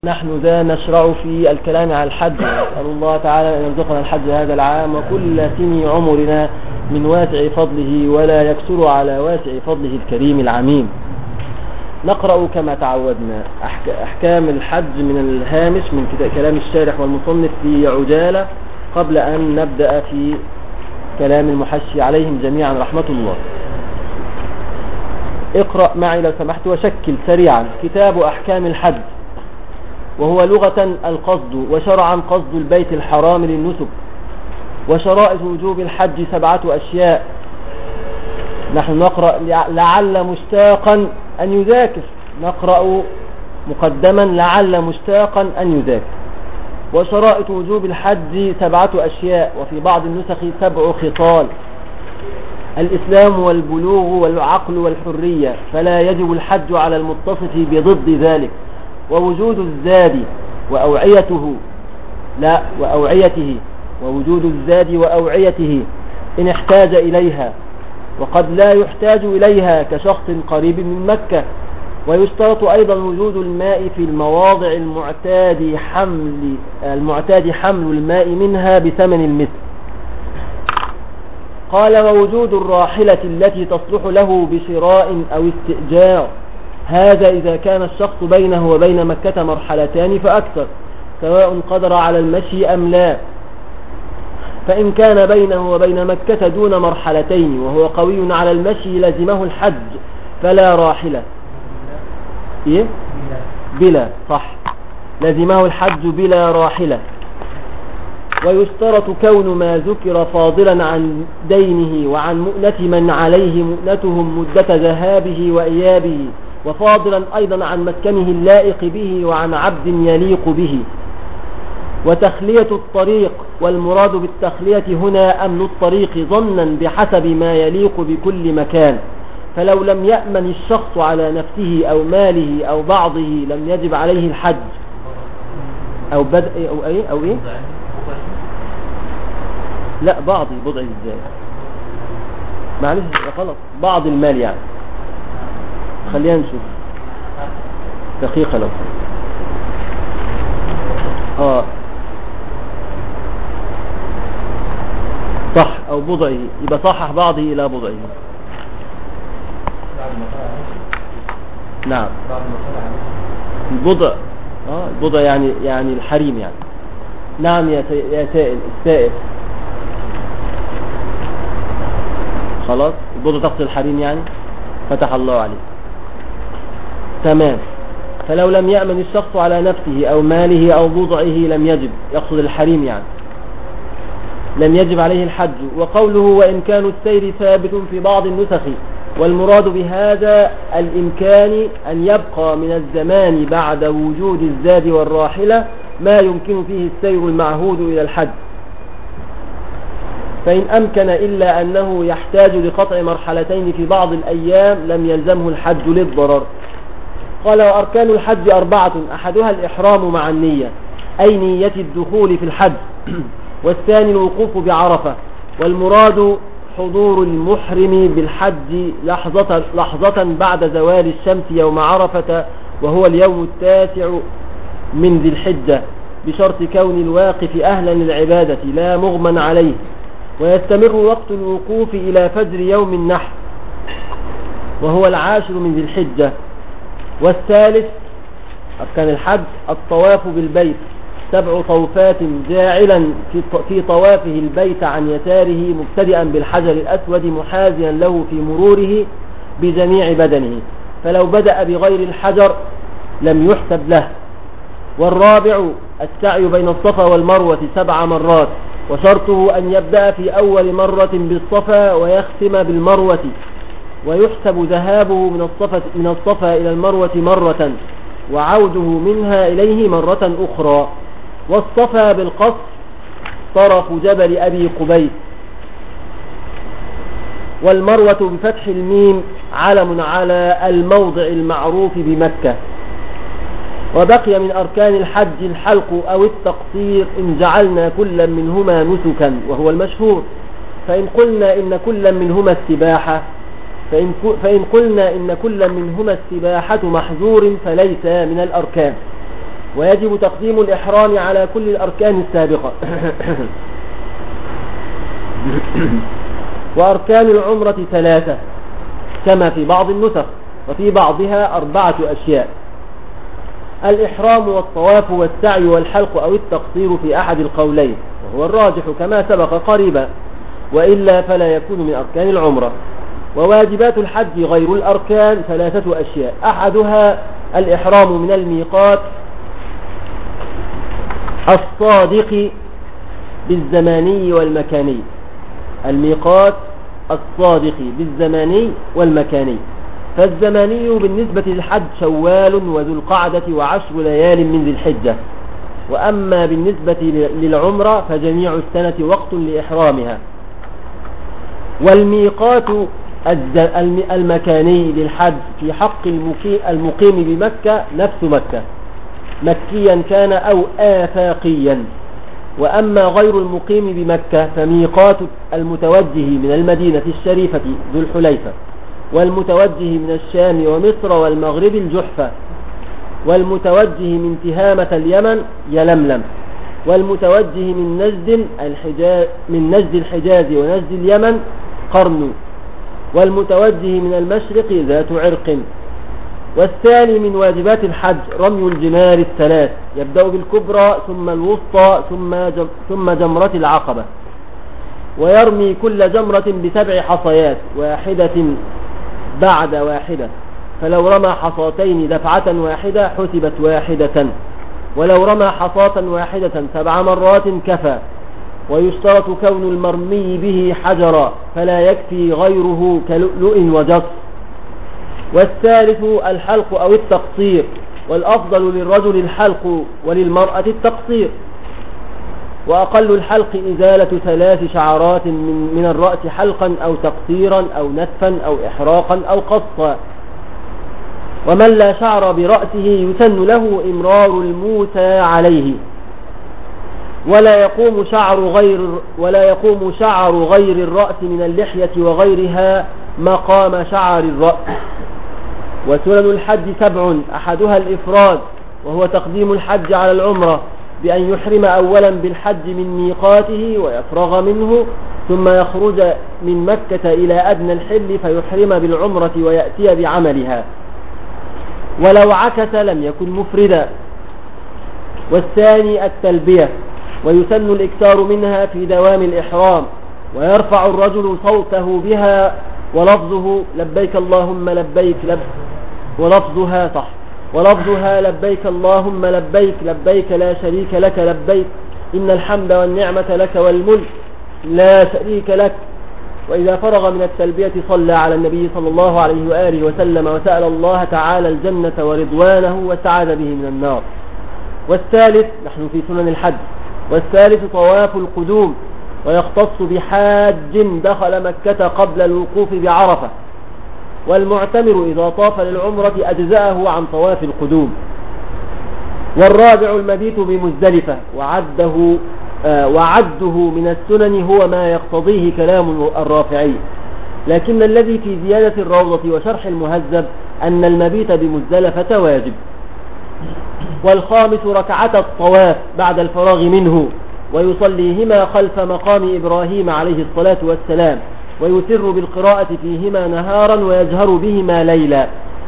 نحن ذا نشرع في الكلام على الحج، نسأل الله تعالى أن يرزقنا الحج هذا العام وكل سن عمرنا من واسع فضله ولا يكسر على واسع فضله الكريم العميم. نقرأ كما تعودنا أحكام الحج من الهامش من كلام الشارح والمصنف في عجالة قبل أن نبدأ في كلام المحشي عليهم جميعا رحمة الله. اقرأ معي لو سمحت وشكل سريعا. كتاب أحكام الحج، وهو لغة القصد، وشرعا قصد البيت الحرام للنسك. وشرائط وجوب الحج 7 أشياء. نحن نقرأ لعل مشتاقا أن يذاكر، نقرأ مقدما لعل مشتاقا أن يذاكر. وشرائط وجوب الحج 7 أشياء، وفي بعض النسخ 7 خصال: الإسلام والبلوغ والعقل والحرية، فلا يجب الحج على المتصف بضد ذلك. ووجود الزاد وأوعيته ووجود الزاد وأوعيته إن احتاج إليها، وقد لا يحتاج إليها كشخص قريب من مكة. ويشترط أيضا وجود الماء في المواضع المعتاد حمل الماء منها بثمن المثل. قال: ووجود الراحلة التي تصلح له بشراء أو استئجار، هذا إذا كان الشخص بينه وبين مكة مرحلتان فأكثر، سواء قدر على المشي أم لا. فإن كان بينه وبين مكة دون مرحلتين وهو قوي على المشي لزمه الحج فلا راحلة. بلا صح، لزمه الحج بلا راحلة. ويشترط كون ما ذكر فاضلا عن دينه وعن مؤنة من عليه مؤنتهم مدة ذهابه وإيابه، وفاضلا أيضا عن مسكنه اللائق به وعن عبد يليق به. وتخلية الطريق، والمراد بالتخلية هنا أمن الطريق ظنا بحسب ما يليق بكل مكان. فلو لم يأمن الشخص على نفسه أو ماله أو بعضه لم يجب عليه الحج. أو بدء أو إيه لا بعضي بضع ازاي معلش غلط، بعض المال يعني. خلينا نشوف دقيقة لو صح، او بضعه، يبقى صحح بعضه الى بضعه. نعم البضع البضع يعني الحريم يعني. نعم يا سائل السائل، خلاص البضع تقصد الحريم يعني، فتح الله عليه. تمام. فلو لم يأمن الشخص على نفسه أو ماله أو بضعه لم يجب، يقصد الحريم يعني، لم يجب عليه الحج. وقوله وإمكان السير ثابت في بعض النسخ، والمراد بهذا الإمكان أن يبقى من الزمان بعد وجود الزاد والراحلة ما يمكن فيه السير المعهود إلى الحج. فإن أمكن إلا أنه يحتاج لقطع مرحلتين في بعض الأيام لم يلزمه الحج للضرر. قال: وأركان الحج 4: أحدها الإحرام مع النية، أي نية الدخول في الحج. والثاني الوقوف بعرفة، والمراد حضور المحرم بالحج لحظة بعد زوال الشمس يوم عرفة، وهو اليوم 9 من ذي الحجة، بشرط كون الواقف أهلا للعبادة لا مغمى عليه. ويستمر وقت الوقوف إلى فجر يوم النحر، وهو 10 من ذي الحجة. والثالث أركان الحج الطواف بالبيت، 7 طوفات، جاعلا في طوافه البيت عن يساره مبتدئا بالحجر الأسود محاذيا له في مروره بجميع بدنه، فلو بدأ بغير الحجر لم يحسب له. والرابع السعي بين الصفا والمروة 7 مرات، وشرطه أن يبدأ في أول مرة بالصفا ويختم بالمروة، ويحسب ذهابه من الصفا إلى المروة مرة، وعوده منها إليه مرة أخرى. والصفا بالقصر طرف جبل أبي قبيس، والمروة بفتح الميم علم على الموضع المعروف بمكة. وبقي من أركان الحج الحلق أو التقصير إن جعلنا كل منهما نسكا، وهو المشهور. فإن قلنا إن كل منهما السباحة محظور فليس من الأركان. ويجب تقديم الإحرام على كل الأركان السابقة. وأركان العمرة 3 كما في بعض النسخ، وفي بعضها 4 أشياء: الإحرام والطواف والسعي والحلق أو التقصير في أحد القولين، وهو الراجح كما سبق قريبا، وإلا فلا يكون من أركان العمرة. وواجبات الحج غير الأركان 3 أشياء: أحدها الإحرام من الميقات الصادق بالزماني والمكاني. الميقات الصادق بالزماني والمكاني. فالزماني بالنسبة للحج شوال وذو القعدة و10 ليال من ذي الحجة. وأما بالنسبة للعمرة فجميع السنة وقت لإحرامها. والميقات المكاني للحج في حق المقيم بمكة نفس مكة، مكيا كان أو آفاقيا. وأما غير المقيم بمكة فميقات المتوجه من المدينة الشريفة ذو الحليفة، والمتوجه من الشام ومصر والمغرب الجحفة، والمتوجه من تهامة اليمن يلملم، والمتوجه من نجد الحجاز ونجد اليمن قرن، والمتوجه من المشرق ذات عرق. والثاني من واجبات الحج رمي الجمار 3، يبدأ بالكبرى ثم الوسطى ثم جمرة العقبة، ويرمي كل جمرة ب7 حصيات، واحدة بعد واحدة، فلو رمى حصاتين دفعة واحدة حسبت واحدة، ولو رمى حصاة واحدة 7 مرات كفى. ويشترط كون المرمي به حجرا فلا يكفي غيره كلؤلؤ وجص. والثالث الحلق أو التقصير، والأفضل للرجل الحلق وللمرأة التقصير. وأقل الحلق إزالة 3 شعرات من الرأس حلقا أو تقصيرا أو نتفا أو إحراقا أو قصا. ومن لا شعر برأسه يسن له إمرار الموسى عليه، ولا يقوم شعر غير الرأس من اللحية وغيرها مقام شعر الرأس. وسنن الحج 7، أحدها الإفراد، وهو تقديم الحج على العمرة بأن يحرم أولا بالحج من ميقاته ويفرغ منه، ثم يخرج من مكة إلى أدنى الحل فيحرم بالعمرة ويأتي بعملها، ولو عكس لم يكن مفردا. والثاني التلبية، ويسن الإكثار منها في دوام الإحرام، ويرفع الرجل صوته بها ولفظه لبيك اللهم لبيك ولفظها لبيك اللهم لبيك لبيك لا شريك لك لبيك إن الحمد والنعمة لك والملك لا شريك لك. وإذا فرغ من التلبية صلى على النبي صلى الله عليه وآله وسلم وسأل الله تعالى الجنة ورضوانه وسعاد به من النار. والثالث، نحن في سنن الحج، والثالث طواف القدوم، ويختص بحاج دخل مكة قبل الوقوف بعرفة. والمعتمر إذا طاف للعمرة أجزأه عن طواف القدوم. والرابع المبيت بمزدلفة، وعده من السنن هو ما يقتضيه كلام الرافعي، لكن الذي في زيادة الروضة وشرح المهذب أن المبيت بمزدلفة واجب. والخامس ركعة الطواف بعد الفراغ منه، ويصليهما خلف مقام إبراهيم عليه الصلاة والسلام، ويسر بالقراءة فيهما نهارا ويجهر بهما ليلا،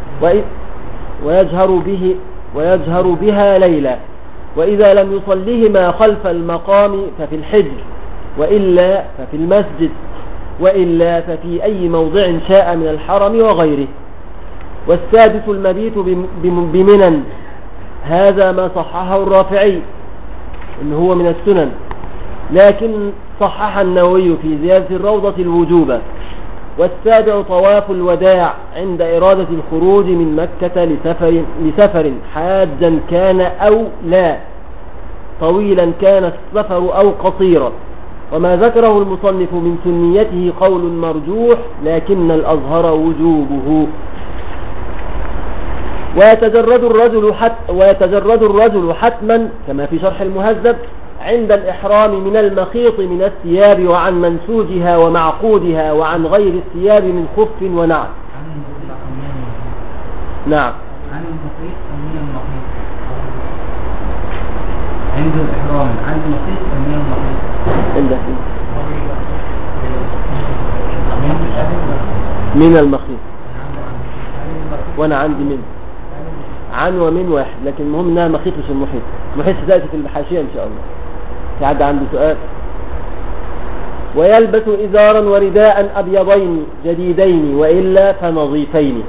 ويجهر بها ليلا. وإذا لم يصليهما خلف المقام ففي الحجر، وإلا ففي المسجد، وإلا ففي أي موضع شاء من الحرم وغيره. والسادس المبيت بمنى، هذا ما صححه الرافعي إن هو من السنن، لكن صحح النووي في زيادة الروضة الوجوب. والسابع طواف الوداع عند إرادة الخروج من مكة لسفر حاجا كان أو لا، طويلا كان السفر أو قصيرا. وما ذكره المصنف من سنيته قول مرجوح، لكن الأظهر وجوبه. ويتجرد الرجل حتما كما في شرح المهذب عند الإحرام من المخيط من الثياب وعن منسوجها ومعقودها وعن غير الثياب من خف ونعل. نعم. عند الإحرام عند المخيط من المخيط من المخيط وانا عندي من عن ومن واحد، لكن المهم انها مخيط مش المحيط. المحيط ستأتي في الحاشية ان شاء الله. في حد عنده سؤال؟ ويلبس إزارا ورداء أبيضين جديدين وإلا فنظيفين.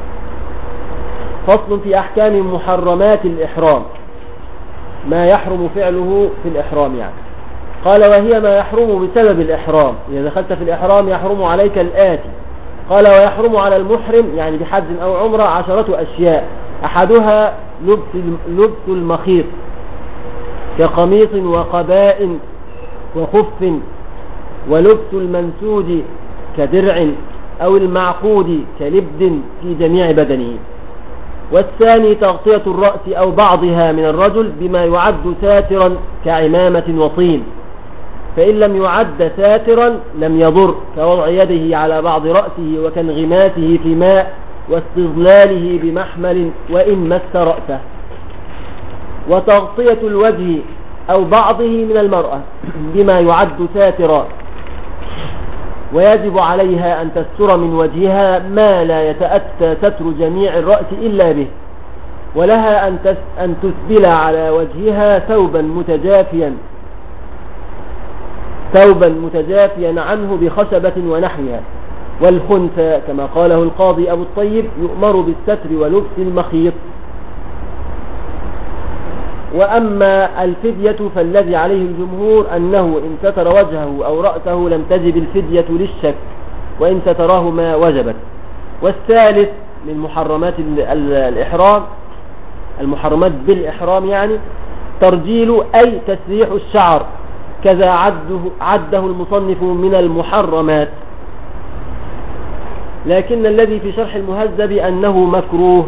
فصل في أحكام محرمات الإحرام، ما يحرم فعله في الإحرام يعني. قال وهي ما يحرم بسبب الإحرام، إذا دخلت في الإحرام يحرم عليك الآتي. قال ويحرم على المحرم يعني بحج أو عمرة 10 أشياء، أحدها لبس المخيط كقميص وقباء وخف، ولبس المنسوج كدرع أو المعقود كلبد في جميع بدنه. والثاني تغطية الرأس أو بعضها من الرجل بما يعد ساترا كعمامة وطين، فإن لم يعد ساترا لم يضر، كوضع يده على بعض رأسه وكانغماسه في ماء واستظلاله بمحمل وإن مس رأسه. وتغطية الوجه أو بعضه من المرأة بما يعد ساترا، ويجب عليها أن تستر من وجهها ما لا يتأتى ستر جميع الرأس إلا به، ولها أن تسبل على وجهها ثوبا متجافيا عنه بخشبة ونحوها. والخنثى كما قاله القاضي أبو الطيب يؤمر بالستر ولبس المخيط. وأما الفدية فالذي عليه الجمهور أنه إن ستر وجهه أو رأسه لم تجب الفدية للشك، وإن ستراه ما وجبت. والثالث من محرمات الإحرام، المحرمات بالإحرام يعني ترجيل أي تسريح الشعر، كذا عده المصنف من المحرمات، لكن الذي في شرح المهذب أنه مكروه.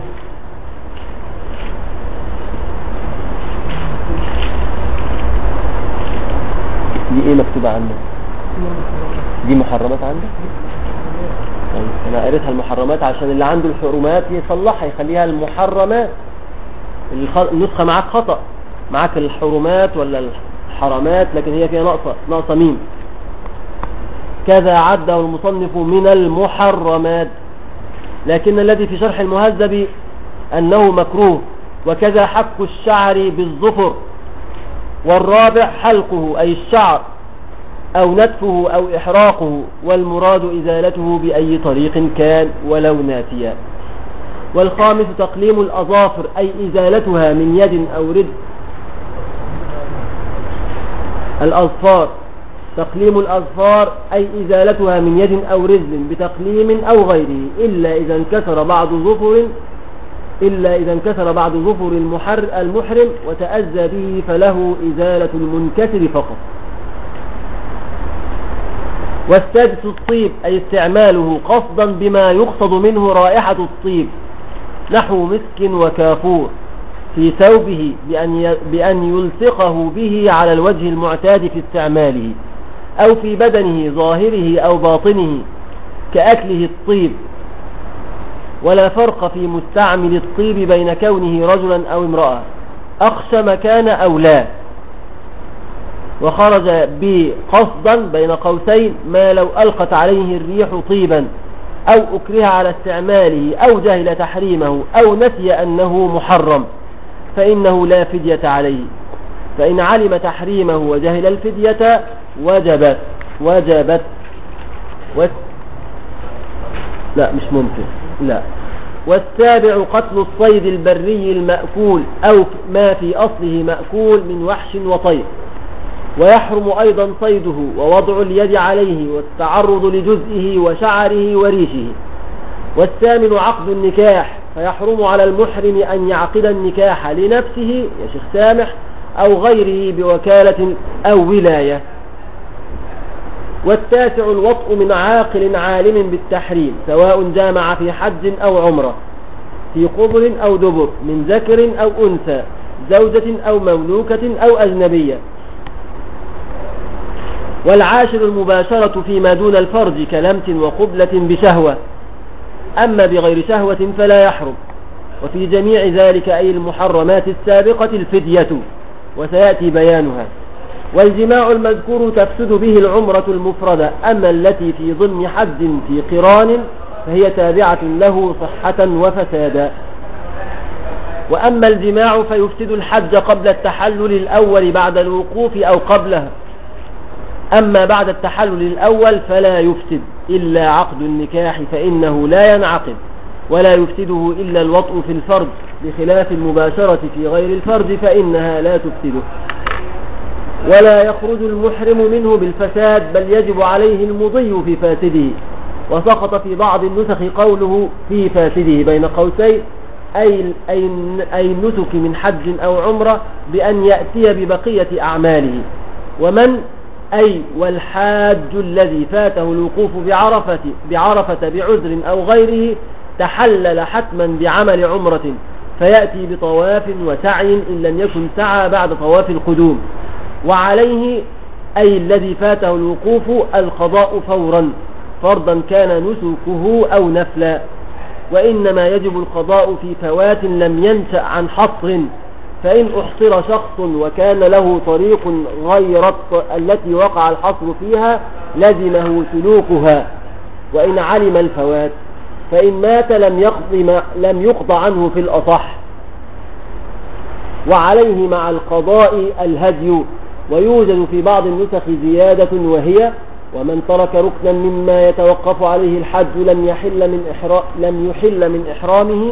دي ايه مكتوبة عندك؟ دي محرمات عندك؟ طيب انا قريتها المحرمات عشان اللي عنده الحرمات يصلحها يخليها المحرمات. النسخة معاك خطأ، معاك الحرمات ولا الحرمات، لكن هي فيها ناقصة ميم. كذا عده المصنف من المحرمات، لكن الذي في شرح المهذب أنه مكروه. وكذا حك الشعر بالظفر. والرابع حلقه أي الشعر أو نتفه أو إحراقه، والمراد إزالته بأي طريق كان ولو ناتيا. والخامس تقليم الأظافر أي إزالتها من يد أو رجل. الأظفار تقليم الأظفار أي إزالتها من يد أو رجل بتقليم أو غيره، إلا إذا انكسر بعض ظفر المحرم وتأذى به فله إزالة المنكسر فقط. والسادس الطيب أي استعماله قصدا بما يقصد منه رائحة الطيب، نحو مسك وكافور، في ثوبه بأن يلصقه به على الوجه المعتاد في استعماله، أو في بدنه ظاهره أو باطنه كأكله الطيب. ولا فرق في مستعمل الطيب بين كونه رجلا أو امرأة، أخشم كان أو لا. وخرج بقصدا بين قوسين ما لو ألقت عليه الريح طيبا أو أكره على استعماله أو جهل تحريمه أو نسي أنه محرم فإنه لا فدية عليه، فإن علم تحريمه وجهل الفدية وجبت. لا مش ممكن، لا. والسابع قتل الصيد البري المأكول أو ما في أصله مأكول من وحش وطير، ويحرم أيضا صيده ووضع اليد عليه والتعرض لجزئه وشعره وريشه. والثامن عقد النكاح، فيحرم على المحرم أن يعقد النكاح لنفسه يا شيخ سامح أو غيره بوكالة أو ولاية. والتاسع الوطء من عاقل عالم بالتحريم، سواء جامع في حج أو عمرة، في قبر أو دبر، من ذكر أو أنثى، زوجة أو مملوكة أو أجنبية. والعاشر المباشرة فيما دون الفرج كلمس وقبلة بشهوة، أما بغير شهوة فلا يحرم. وفي جميع ذلك أي المحرمات السابقة الفدية، وسيأتي بيانها. والجماع المذكور تفسد به العمرة المفردة، أما التي في ضمن حج في قران فهي تابعة له صحة وفسادا. وأما الجماع فيفسد الحج قبل التحلل الأول بعد الوقوف أو قبلها، أما بعد التحلل الأول فلا يفسد إلا عقد النكاح فإنه لا ينعقد، ولا يفسده إلا الوطء في الفرج، بخلاف المباشرة في غير الفرج فإنها لا تفسده. ولا يخرج المحرم منه بالفساد، بل يجب عليه المضي في فاسده. وسقط في بعض النسخ قوله في فاسده بين قوسين، أي النسك من حج أو عمرة بأن يأتي ببقية أعماله. ومن أي والحاج الذي فاته الوقوف بعرفة بعذر أو غيره تحلل حتما بعمل عمرة، فيأتي بطواف وسعي إن لم يكن سعى بعد طواف القدوم. وعليه أي الذي فاته الوقوف القضاء فورا، فرضا كان نسكه أو نفلا. وإنما يجب القضاء في فوات لم ينشأ عن حصر، فإن أحصر شخص وكان له طريق غير التي وقع الحصر فيها لزمه سلوكها، وإن علم الفوات. فإن مات لم يقضى عنه في الأصح. وعليه مع القضاء الهدي. ويوجد في بعض النسخ زيادة، وهي ومن ترك ركنا مما يتوقف عليه الحج لم يحل من إحرامه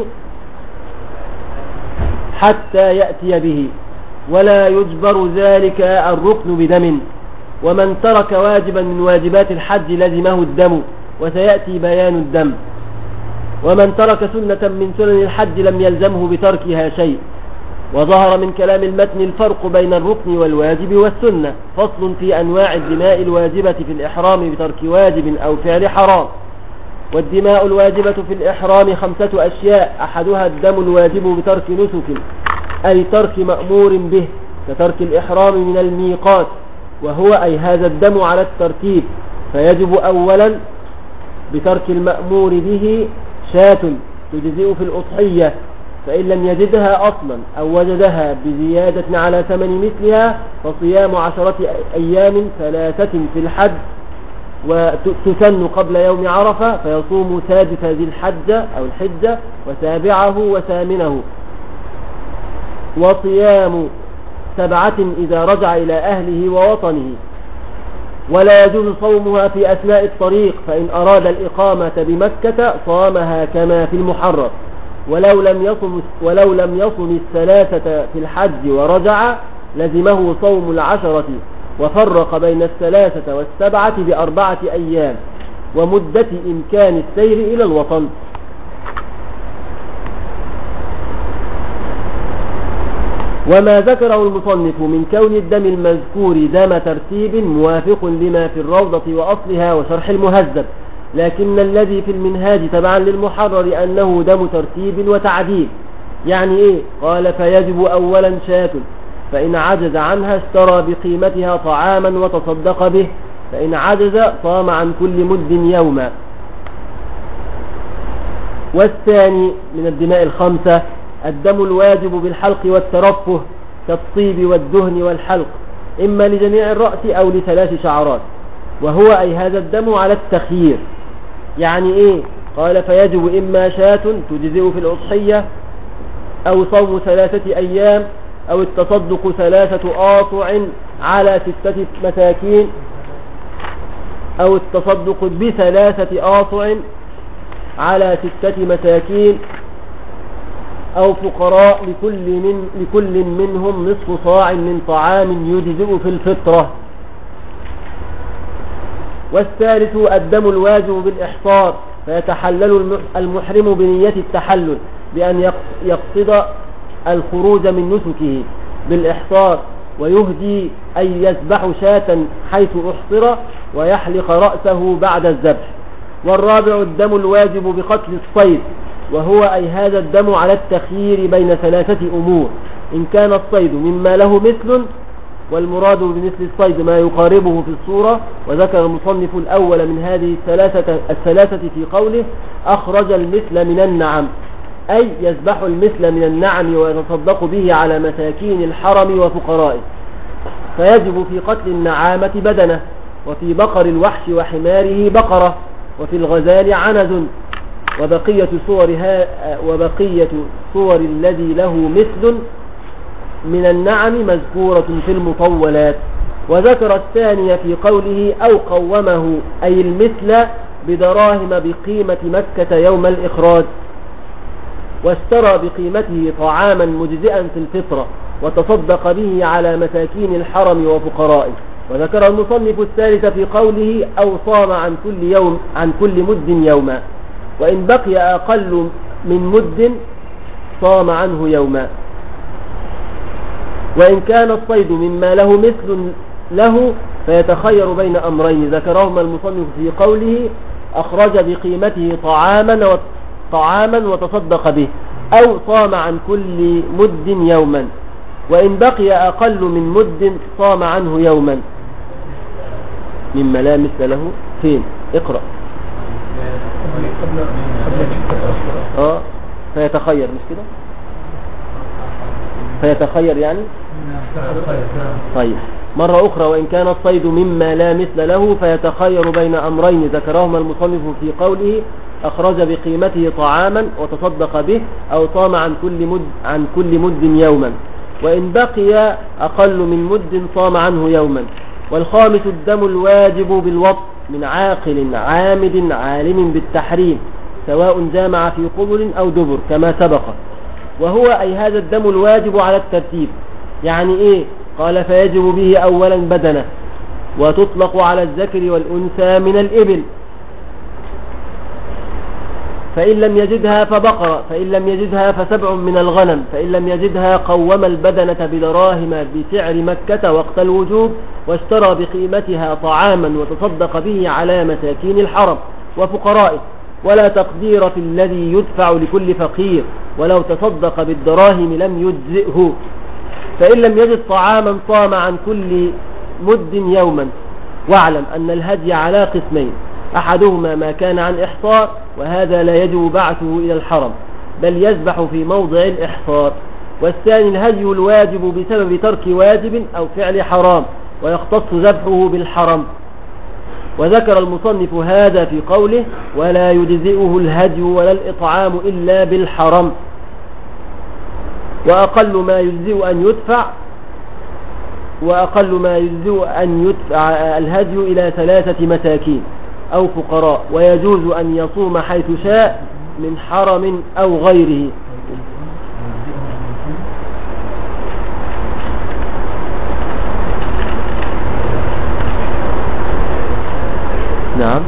حتى يأتي به، ولا يجبر ذلك الركن بدم. ومن ترك واجبا من واجبات الحج لزمه الدم، وسيأتي بيان الدم. ومن ترك سنة من سنن الحج لم يلزمه بتركها شيء. وظهر من كلام المتن الفرق بين الركن والواجب والسنة. فصل في أنواع الدماء الواجبة في الإحرام بترك واجب أو فعل حرام. والدماء الواجبة في الإحرام 5 أشياء، أحدها الدم الواجب بترك نسك، أي ترك مأمور به، كترك الإحرام من الميقات، وهو أي هذا الدم على الترتيب. فيجب أولا بترك المأمور به شاة تجزئ في الأضحية، فإن لم يجدها أصلا أو وجدها بزيادة على ثمن مثلها فصيام 10 أيام 3 في الحج، وتسن قبل يوم عرفة، فيصوم 6 ذي الحجة أو الحجة و7 و8، وصيام 7 إذا رجع إلى أهله ووطنه. ولا يجوز صومها في أثناء الطريق، فإن أراد الإقامة بمكة صامها كما في المحرم. ولو لم يصم 3 في الحج ورجع لزمه صوم 10، وفرق بين 3 و7 ب4 أيام، ومدة إمكان السير إلى الوطن. وما ذكره المصنف من كون الدم المذكور دم ترتيب موافق لما في الروضة وأصلها وشرح المهذب، لكن الذي في المنهاج تبعا للمحرر أنه دم ترتيب وتعديل. يعني إيه؟ قال فيجب أولا شاة، فإن عجز عنها اشترى بقيمتها طعاما وتصدق به، فإن عجز صام عن كل مد يوما. والثاني من الدماء 5 الدم الواجب بالحلق والترفه، كالطيب والدهن والحلق، إما لجميع الرأس أو ل3 شعرات، وهو أي هذا الدم على التخيير. يعني إيه؟ قال فيجب إما شاة تجزئ في الأضحية، أو صوم 3 أيام، أو التصدق 3 آصع على 6 مساكين، أو التصدق ب3 آصع على 6 مساكين، أو فقراء لكل منهم نصف صاع من طعام يجزئ في الفطرة. والثالث الدم الواجب بالإحصار، فيتحلل المحرم بنية التحلل بأن يقصد الخروج من نسكه بالإحصار، ويهدي أي يذبح شاة حيث أحصر، ويحلق رأسه بعد الذبح. والرابع الدم الواجب بقتل الصيد، وهو أي هذا الدم على التخيير بين 3 أمور، إن كان الصيد مما له مثل، والمراد بمثل الصيد ما يقاربه في الصورة. وذكر المصنف الأول من هذه الثلاثة في قوله أخرج المثل من النعم، أي يذبح المثل من النعم ويتصدق به على مساكين الحرم وفقرائه، فيجب في قتل النعامة بدنة، وفي بقر الوحش وحماره بقرة، وفي الغزال عنز، وبقية صور الذي له مثل من النعم مذكورة في المطولات. وذكر الثانية في قوله أو قومه أي المثل بدراهم بقيمة مكة يوم الإخراج، واشترى بقيمته طعاما مجزئا في الفطرة وتصدق به على مساكين الحرم وفقرائه. وذكر المصنف الثالث في قوله أو صام عن كل مد يوما، وإن بقي أقل من مد صام عنه يوما. وإن كان الصيد مما له مثل له فيتخير بين أمرين ذكرهما المصنف في قوله أخرج بقيمته طعاما وتصدق به، أو صام عن كل مد يوما. وإن بقي أقل من مد صام عنه يوما. مما لا مثل له فين؟ اقرأ. فيتخير مش كده؟ فيتخير يعني. طيب مرة أخرى وإن كان الصيد مما لا مثل له فيتخير بين أمرين ذكرهما المصنف في قوله أخرج بقيمته طعاما وتصدق به، أو صام عن كل مد يوما. وإن بقي أقل من مد صام عنه يوما. والخامس الدم الواجب بالوطء من عاقل عامد عالم بالتحريم سواء جامع في قبل أو دبر كما سبق. وهو أي هذا الدم الواجب على الترتيب. يعني إيه؟ قال فيجب به أولا بدنه، وتطلق على الذكر والأنثى من الإبل، فإن لم يجدها فبقرة، فإن لم يجدها فسبع من الغنم، فإن لم يجدها قوم البدنة بدراهم بسعر مكة وقت الوجوب، واشترى بقيمتها طعاما وتصدق به على مساكين الحرم وفقرائه. ولا تقدير في الذي يدفع لكل فقير، ولو تصدق بالدراهم لم يجزئه. فإن لم يجد طعاما صام عن كل مد يوما. واعلم أن الهدي على قسمين، أحدهما ما كان عن إحصار، وهذا لا يجب بعثه إلى الحرم بل يذبح في موضع الإحصار. والثاني الهدي الواجب بسبب ترك واجب أو فعل حرام، ويختص ذبحه بالحرم. وذكر المصنف هذا في قوله ولا يجزئه الهدي ولا الإطعام إلا بالحرم. وأقل ما يجزئ أن يدفع الهدي إلى 3 مساكين أو فقراء، ويجوز أن يصوم حيث شاء من حرم أو غيره. نعم.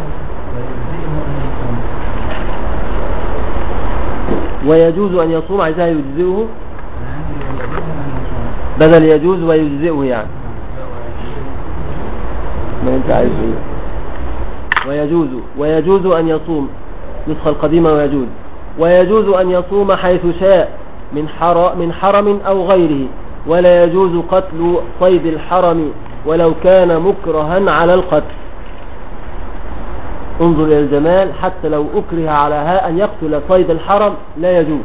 ويجوز أن يصوم عايزها يجزئه بدل يجوز ويجزئه يعني ما انت عايز ايه. ويجوز أن يصوم نسخة القديمة ويجوز أن يصوم حيث شاء من حرم أو غيره. ولا يجوز قتل صيد الحرم ولو كان مكرها على القتل. انظر إلى الجمال، حتى لو أكره على أن يقتل صيد الحرم لا يجوز.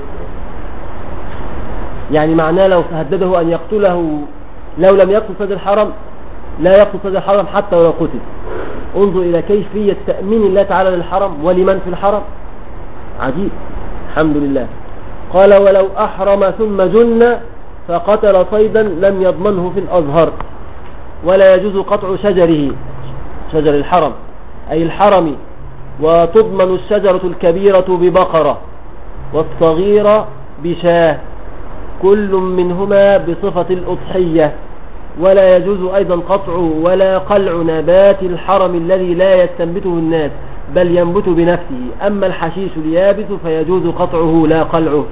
يعني معناه لو هدده أن يقتله لو لم يقتل صيد الحرم لا يقتل صيد الحرم حتى ولو قتل. انظر إلى كيفية تأمين الله تعالى للحرم ولمن في الحرم، عجيب. الحمد لله. قال ولو أحرم ثم جن فقتل صيدا لم يضمنه في الأزهر. ولا يجوز قطع شجره، شجر الحرم أي الحرم، وتضمن الشجرة الكبيرة ببقرة والصغيرة بشاه كل منهما بصفة الأضحية. ولا يجوز أيضا قطع ولا قلع نبات الحرم الذي لا يستنبته الناس بل ينبت بنفسه. أما الحشيش اليابس فيجوز قطعه لا قلعه.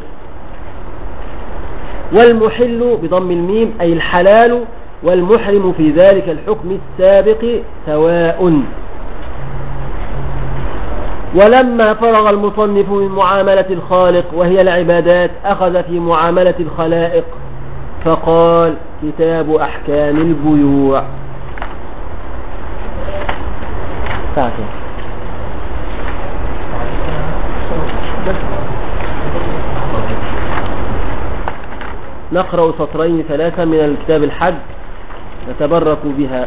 والمحل بضم الميم أي الحلال، والمحرم في ذلك الحكم السابق سواء. ولما فرغ المصنف من معاملة الخالق وهي العبادات أخذ في معاملة الخلائق فقال كتاب أحكام البيوع. نقرأ سطرين ثلاثة من الكتاب الحج نتبرك بها.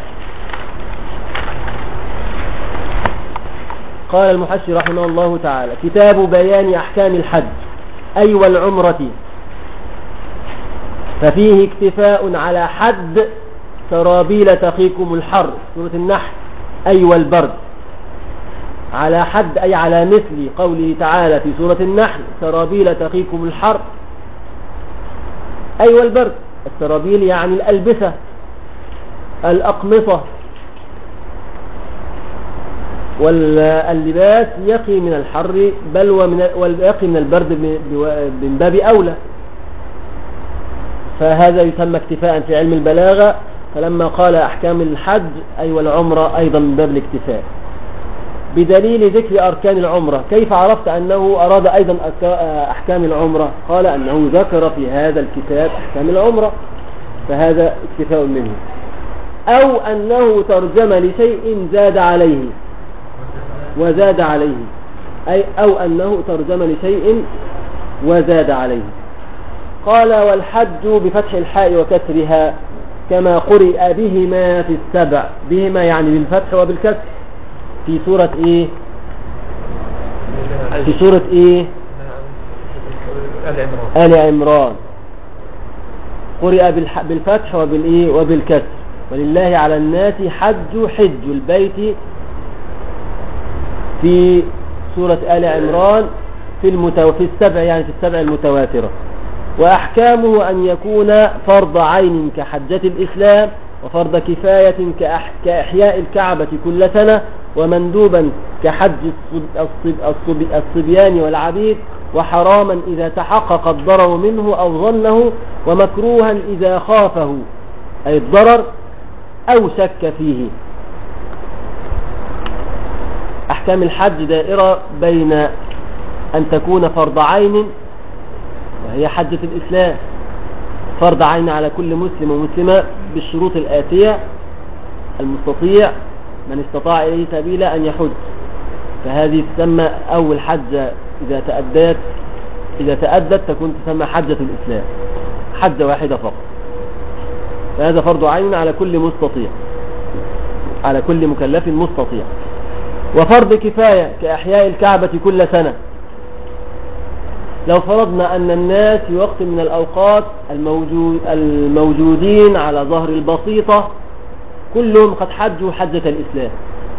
قال المحشي رحمه الله تعالى: كتاب بيان أحكام الحج أي والعمرة، ففيه اكتفاء على حد سرابيل تقيكم الحر، سورة النحل، أي والبرد، على حد أي على مثل قوله تعالى في سورة النحل: سرابيل تقيكم الحر أي والبرد. السرابيل يعني الألبسة، الأقمصة، واللباس يقي من الحر بل ويقي من البرد من باب أولى. فهذا يسمى اكتفاء في علم البلاغة، فلما قال أحكام الحج أي والعمرة أيضا من باب الاكتفاء. بدليل ذكر أركان العمرة، كيف عرفت أنه أراد أيضا أحكام العمرة؟ قال أنه ذكر في هذا الكتاب أحكام العمرة، فهذا اكتفاء منه. أو أنه ترجم لشيء زاد عليه وزاد عليه، أي أو أنه ترجم لشيء وزاد عليه. قال: والحج بفتح الحاء وكسرها كما قرئ بهما في السبع، بهما يعني بالفتح وبالكسر، في سورة إيه؟ في سورة إيه؟ آل عمران. قرئ بالفتح وبالإيه وبالكسر. ولله على الناس حج البيت في سورة آل عمران في السبع، يعني في السبع المتواترة. وأحكامه أن يكون فرض عين كحجة الإسلام، وفرض كفاية كإحياء الكعبة كل سنة، ومندوبا كحج الصبيان والعبيد، وحراما إذا تحقق الضرر منه أو ظنه، ومكروها إذا خافه أي الضرر أو شك فيه. أحكام الحج دائرة بين أن تكون فرض عين وهي حجة الإسلام، فرض عين على كل مسلم ومسلمة بالشروط الآتية: المستطيع من استطاع إليه سبيلا أن يحج، فهذه تسمى أول حجة إذا تأدت تكون تسمى حجة الإسلام، حجة واحدة فقط. فهذا فرض عين على كل مستطيع، على كل مكلف مستطيع. وفرض كفاية كإحياء الكعبة كل سنة. لو فرضنا أن الناس في وقت من الأوقات الموجودين على ظهر البسيطة كلهم قد حجوا حجة الإسلام،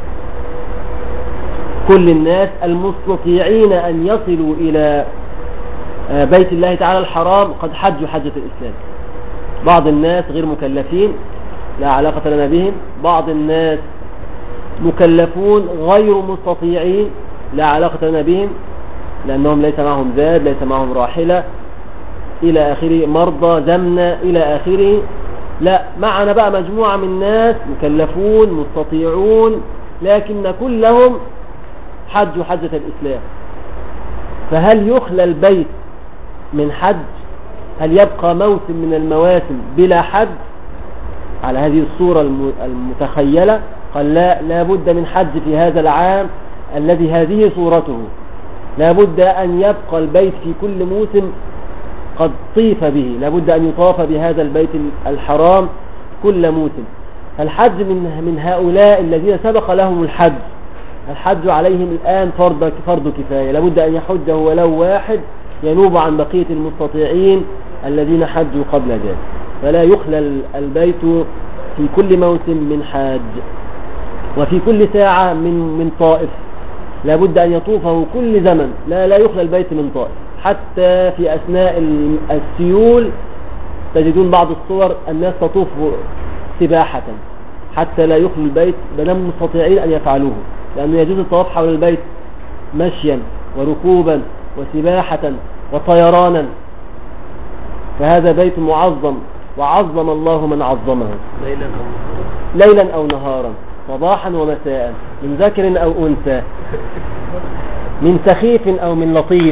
كل الناس المستطيعين أن يصلوا إلى بيت الله تعالى الحرام قد حجوا حجة الإسلام. بعض الناس غير مكلفين لا علاقة لنا بهم، بعض الناس مكلفون غير مستطيعين لا علاقة لنا بهم، لأنهم ليس معهم زاد، ليس معهم راحلة إلى آخره، مرضى، زمنة إلى آخره. لا، معنا بقى مجموعة من الناس مكلفون مستطيعون لكن كلهم حجوا حجة الإسلام. فهل يخلى البيت من حج؟ هل يبقى موسم من المواسم بلا حج على هذه الصورة المتخيلة؟ قال لا بد من حج في هذا العام الذي هذه صورته، لا بد أن يبقى البيت في كل موسم قد طيف به، لا بد أن يطاف بهذا البيت الحرام كل موسم. فالحج من هؤلاء الذين سبق لهم الحج عليهم الآن فرض كفاية، لا بد أن يحجه ولو واحد ينوب عن بقية المستطيعين الذين حجوا قبل ذلك. فلا يخلى البيت في كل موسم من حاج، وفي كل ساعة من طائف، لا بد أن يطوفه كل زمن، لا يخلى البيت من طائف. حتى في أثناء السيول تجدون بعض الصور الناس تطوف سباحة حتى لا يخلى البيت، بنام مستطيعين أن يفعلوه، لأنه يجوز الطواف حول البيت مشيا وركوبا وسباحة وطيرانا. فهذا بيت معظم، وعظم الله من عظمه ليلا أو نهارا، صباحا ومساء، من ذكر أو أنثى، من سخيف أو من لطيف.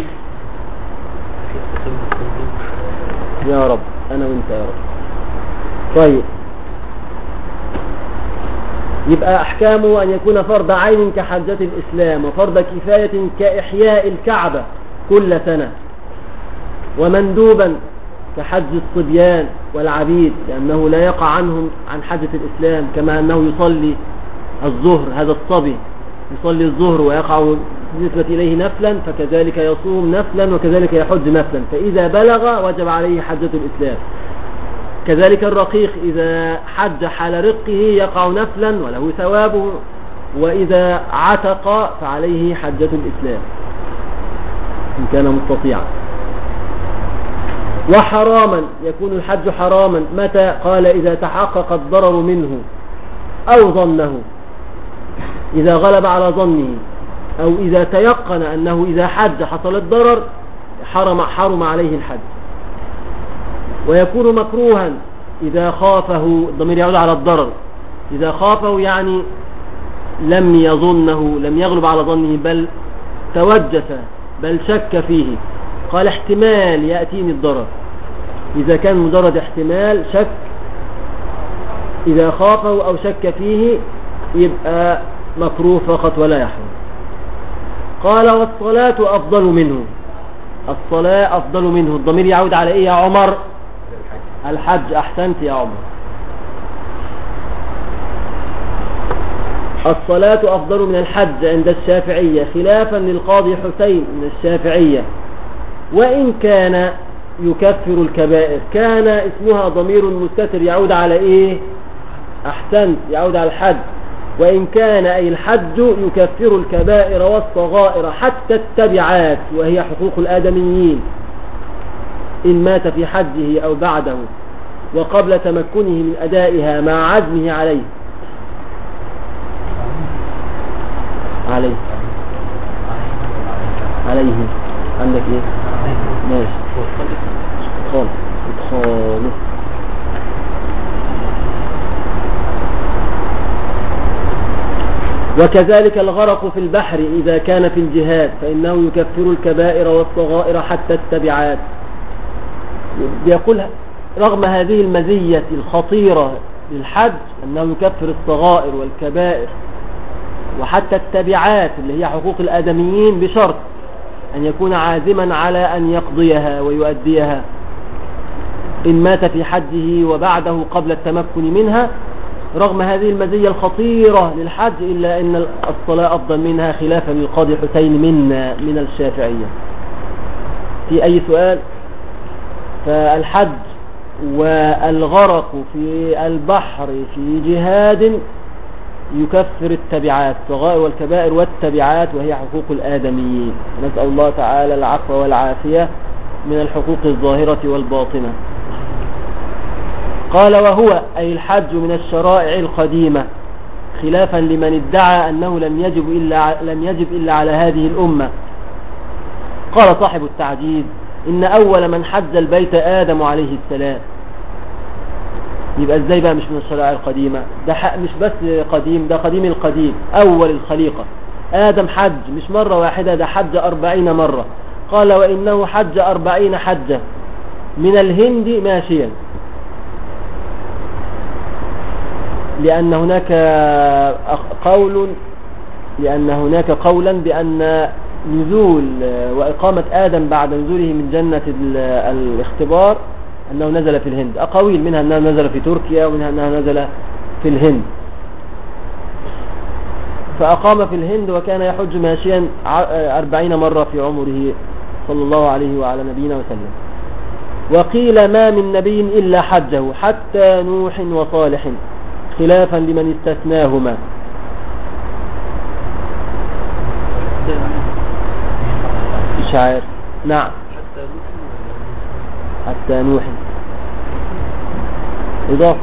يا رب، أنا وإنت يا رب. طيب، يبقى أحكامه أن يكون فرض عين كحجة الإسلام، وفرض كفاية كإحياء الكعبة كل سنة، ومندوبا كحج الصبيان والعبيد، لأنه لا يقع عنهم عن حجة الإسلام، كما أنه يصلي الظهر، هذا الصبي يصلي الظهر ويقع بالنسبة إليه نفلا، فكذلك يصوم نفلا وكذلك يحج نفلا، فإذا بلغ وجب عليه حجة الإسلام. كذلك الرقيق إذا حج حال رقه يقع نفلا وله ثوابه، وإذا عتق فعليه حجة الإسلام إن كان مستطيعا. وحراما يكون الحج حراما متى؟ قال إذا تحقق الضرر منه أو ظنه، إذا غلب على ظنه أو إذا تيقن أنه إذا حج حصل الضرر حرم عليه الحج. ويكون مكروها إذا خافه، الضمير يعود على الضرر، إذا خافه يعني لم يظنه، لم يغلب على ظنه، بل توجس، بل شك فيه، قال احتمال يأتيني الضرر. إذا كان مجرد احتمال شك، إذا خافه أو شك فيه يبقى مكروه فقط ولا يحرم. قال والصلاة أفضل منه، الصلاة أفضل منه، الضمير يعود على إيه يا عمر؟ الحج. أحسنت يا عمر. الصلاة أفضل من الحج عند الشافعية، خلافا للقاضي حسين من الشافعية، وإن كان يكفر الكبائر. كان اسمها ضمير مستتر يعود على إيه؟ أحسنت، يعود على الحج. وإن كان أي الحج يكفر الكبائر والصغائر حتى التبعات، وهي حقوق الآدميين، إن مات في حجه أو بعده وقبل تمكنه من أدائها مع عزمه عليه عندك إيه؟ ماشي خالص. وكذلك الغرق في البحر إذا كان في الجهاد، فإنه يكفر الكبائر والصغائر حتى التبعات. يقول رغم هذه المزية الخطيرة للحج أنه يكفر الصغائر والكبائر وحتى التبعات اللي هي حقوق الآدميين، بشرط أن يكون عازما على أن يقضيها ويؤديها إن مات في حجه وبعده قبل التمكن منها. رغم هذه المزية الخطيرة للحج إلا أن الصلاة أفضل منها، خلافا للقاضي حسين من الشافعية. في أي سؤال؟ فالحج والغرق في البحر في جهاد يكفر التبعات، الصغائر والكبائر والتبعات، وهي حقوق الآدميين. نسأل الله تعالى العفو والعافية من الحقوق الظاهرة والباطنة. قال وهو أي الحج من الشرائع القديمة، خلافا لمن ادعى أنه لم يجب إلا على هذه الأمة. قال صاحب التعجيز إن أول من حج البيت آدم عليه السلام. يبقى ازاي بقى مش من الشرائع القديمة؟ ده مش بس قديم، ده قديم القديم، أول الخليقة. آدم حج مش مرة واحدة، ده حج 40 مرة. قال وإنه حج 40 حجة من الهند ماشيا، لأن هناك قولا بأن نزول وإقامة آدم بعد نزوله من جنة الاختبار أنه نزل في الهند، أقاويل منها أنه نزل في تركيا ومنها أنه نزل في الهند. فأقام في الهند وكان يحج ماشيا 40 مرة في عمره صلى الله عليه وعلى نبينا وسلم. وقيل ما من نبي إلا حجه حتى نوح وصالح، خلافا لمن استثناهما. مش عارف. نعم حتى نوح إضافة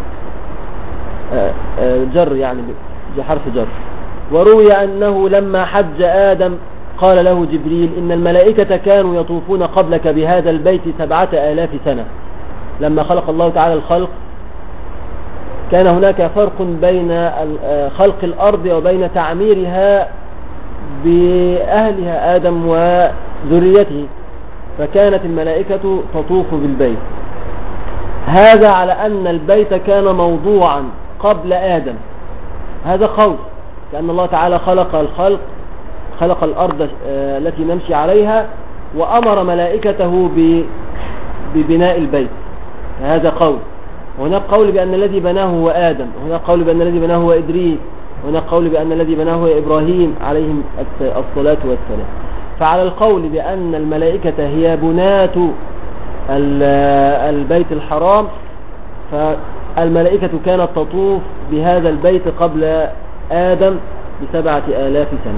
جر، يعني بحرف جر. وروي أنه لما حج آدم قال له جبريل إن الملائكة كانوا يطوفون قبلك بهذا البيت 7000 سنة. لما خلق الله تعالى الخلق كان هناك فرق بين خلق الأرض وبين تعميرها بأهلها آدم وذريته، فكانت الملائكة تطوف بالبيت. هذا على أن البيت كان موضوعا قبل آدم، هذا قول، لأن الله تعالى خلق الأرض التي نمشي عليها وأمر ملائكته ببناء البيت. هذا قول. وهناك قول بأن الذي بناه هو آدم، وهناك قول بأن الذي بناه هو إدريس، وهناك قول بأن الذي بناه هو إبراهيم عليهم الصلاة والسلام. فعلى القول بأن الملائكة هي بناة البيت الحرام، فالملائكة كانت تطوف بهذا البيت قبل آدم ب7,000 سنة.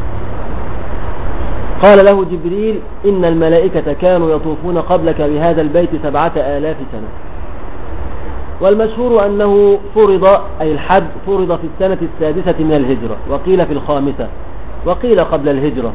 قال له جبريل إن الملائكة كانوا يطوفون قبلك بهذا البيت 7,000 سنة. والمشهور أنه فرض، أي الحج فرض في السنة 6 من الهجرة، وقيل في 5، وقيل قبل الهجرة.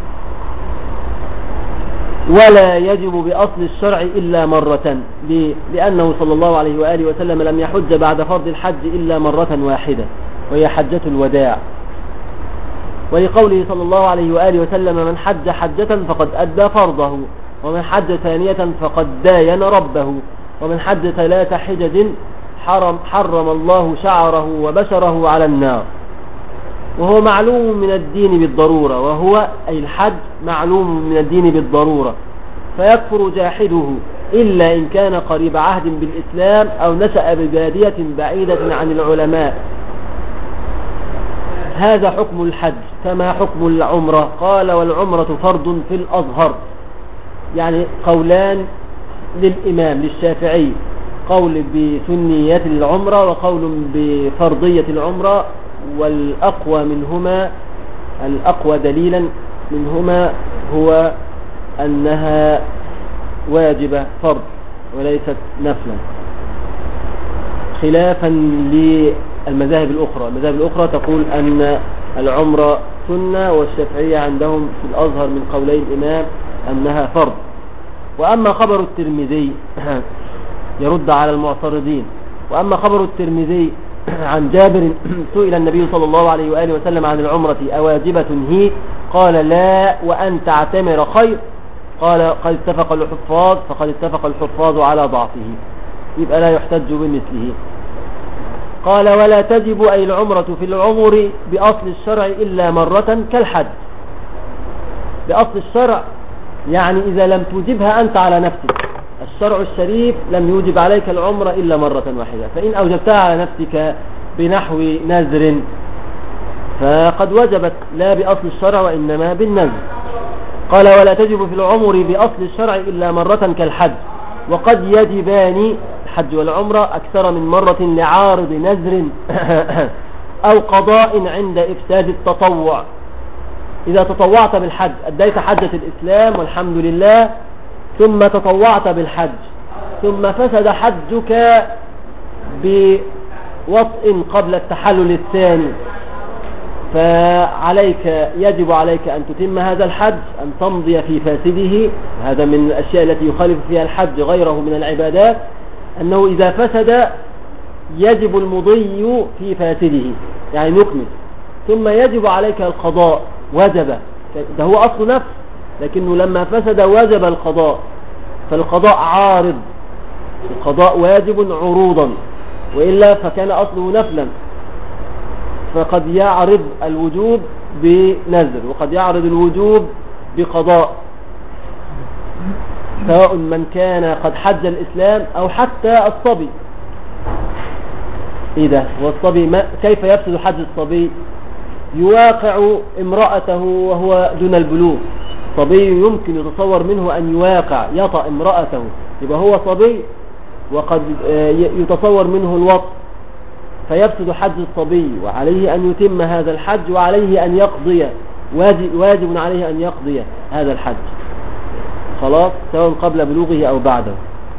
ولا يجب بأصل الشرع إلا مرة، لأنه صلى الله عليه وآله وسلم لم يحج بعد فرض الحج إلا مرة واحدة، وهي حجة الوداع. ولقوله صلى الله عليه وآله وسلم من حج حجة فقد أدى فرضه، ومن حج ثانية فقد داين ربه، ومن حج 3 حجج حرم الله شعره وبشره على النار. وهو معلوم من الدين بالضرورة، وهو أي الحج معلوم من الدين بالضرورة، فيكفر جاحده إلا إن كان قريب عهد بالإسلام أو نشأ ببادية بعيدة عن العلماء. هذا حكم الحج، كما حكم العمرة. قال والعمرة فرض في الأظهر، يعني قولان للإمام للشافعي، قول بسنية العمرة وقول بفرضية العمرة، والأقوى منهما الأقوى دليلا منهما هو أنها واجبة فرض وليست نفلا، خلافا للمذاهب الأخرى. المذاهب الأخرى تقول أن العمرة سنة، والشافعية عندهم في الأظهر من قولي الإمام أنها فرض. وأما خبر الترمذي يرد على المعترضين. وأما خبر الترمذي عن جابر سئل النبي صلى الله عليه وآله وسلم عن العمرة أواجبة هي؟ قال لا، وأن تعتمر خير. قال قد اتفق الحفاظ، فقد اتفق الحفاظ على ضعفه، يبقى لا يحتج بمثله. قال ولا تجب أي العمرة في العمر بأصل الشرع إلا مرة كالحج. بأصل الشرع يعني إذا لم توجبها أنت على نفسك، الشرع الشريف لم يوجب عليك العمرة إلا مرة واحدة، فإن أوجبتها على نفسك بنحو نذر فقد وجبت لا بأصل الشرع وإنما بالنذر. قال ولا تجب في العمر بأصل الشرع إلا مرة كالحج، وقد يجبان الحج والعمرة أكثر من مرة لعارض نذر أو قضاء عند إفساد التطوع. إذا تطوعت بالحج أديت حجة الإسلام والحمد لله، ثم تطوعت بالحج، ثم فسد حجك بوطء قبل التحلل الثاني، فعليك يجب عليك أن تتم هذا الحج، أن تمضي في فاسده. هذا من الأشياء التي يخالف فيها الحج غيره من العبادات، أنه إذا فسد يجب المضي في فاسده، يعني نكمل، ثم يجب عليك القضاء. وجب، ده هو أصل نفس، لكنه لما فسد وجب القضاء، فالقضاء عارض، القضاء واجب عروضا، وإلا فكان أصله نفلا. فقد يعرض الوجوب بنذر، وقد يعرض الوجوب بقضاء، سواء من كان قد حج الإسلام أو حتى الصبي. إذا والصبي كيف يفسد حج الصبي؟ يواقع امرأته وهو دون البلوغ. صبي يمكن يتصور منه أن يواقع يطأ امرأته، يبقى هو صبي وقد يتصور منه الوطء، فيفسد حج الصبي، وعليه أن يتم هذا الحج، وعليه أن يقضي، واجب عليه أن يقضي هذا الحج خلاص، سواء قبل بلوغه أو بعده.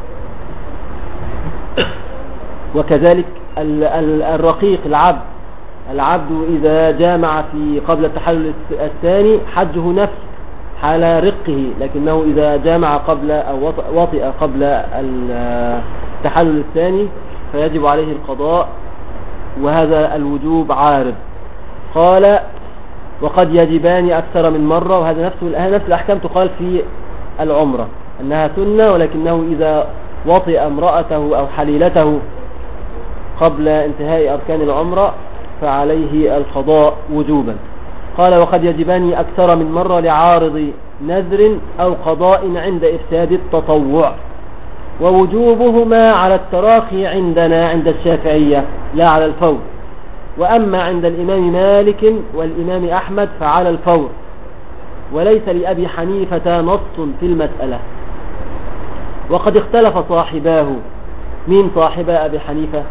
وكذلك الرقيق العبد إذا جامع في قبل التحلل الثاني حجه نفس حال رقه، لكنه إذا جامع قبل أو وطئ قبل التحلل الثاني فيجب عليه القضاء، وهذا الوجوب عارض. قال وقد يجبان أكثر من مرة، وهذا نفس الأحكام تقال في العمرة، أنها سنة، ولكنه إذا وطئ امرأته أو حليلته قبل انتهاء أركان العمرة فعليه القضاء وجوبا. قال وقد يجبان أكثر من مرة لعارض نذر أو قضاء عند إفساد التطوع. ووجوبهما على التراخي عندنا عند الشافعية لا على الفور، وأما عند الإمام مالك والإمام أحمد فعلى الفور، وليس لأبي حنيفة نص في المسألة. وقد اختلف صاحباه. مين صاحبا أبي حنيفة؟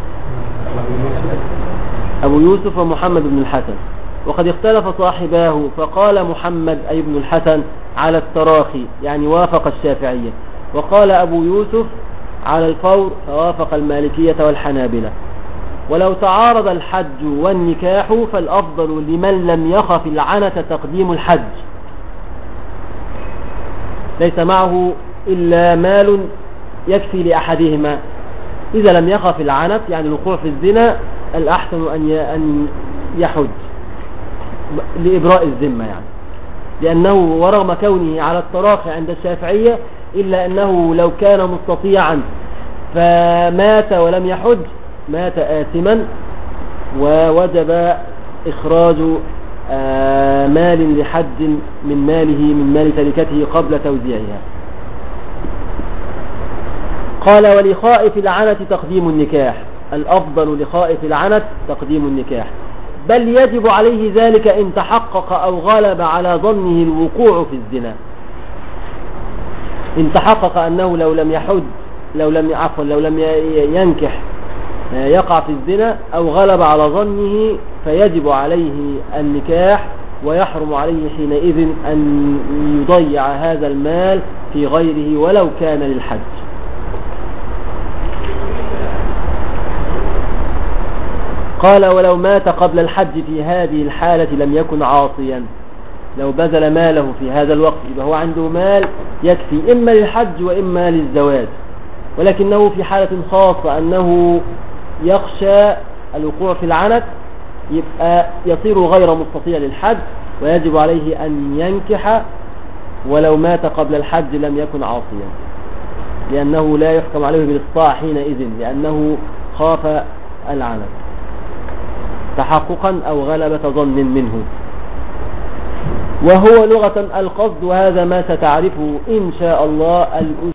أبو يوسف ومحمد بن الحسن. وقد اختلف صاحباه، فقال محمد أي بن الحسن على التراخي يعني وافق الشافعية، وقال أبو يوسف على الفور فوافق المالكية والحنابلة. ولو تعارض الحج والنكاح فالأفضل لمن لم يخف العنة تقديم الحج، ليس معه إلا مال يكفي لأحدهما. إذا لم يخف العنة يعني الوقوع في الزنا الأحسن أن يحج لإبراء الذمة يعني، لأنه ورغم كونه على التراخي عند الشافعية إلا أنه لو كان مستطيعا فمات ولم يحج مات آثما، ووجب إخراج مال لحج من ماله من مال تركته قبل توزيعها. قال ولخائف العنة تقديم النكاح، الأفضل لخائف العنة تقديم النكاح، بل يجب عليه ذلك إن تحقق أو غلب على ظنه الوقوع في الزنا. إن تحقق أنه لو لم ينكح يقع في الزنا أو غلب على ظنه فيجب عليه النكاح، ويحرم عليه حينئذ أن يضيع هذا المال في غيره ولو كان للحج. قال ولو مات قبل الحج في هذه الحالة لم يكن عاصيا. لو بذل ماله في هذا الوقت يبقى هو عنده مال يكفي إما للحج وإما للزواج، ولكنه في حالة خاصة أنه يخشى الوقوع في العنت يبقى يصير غير مستطيع للحج ويجب عليه أن ينكح، ولو مات قبل الحج لم يكن عاصيا، لأنه لا يحكم عليه بالإسطاع حينئذ لأنه خاف العنت تحققا أو غلبة ظن منه. وهو لغة القصد، وهذا ما ستعرفه إن شاء الله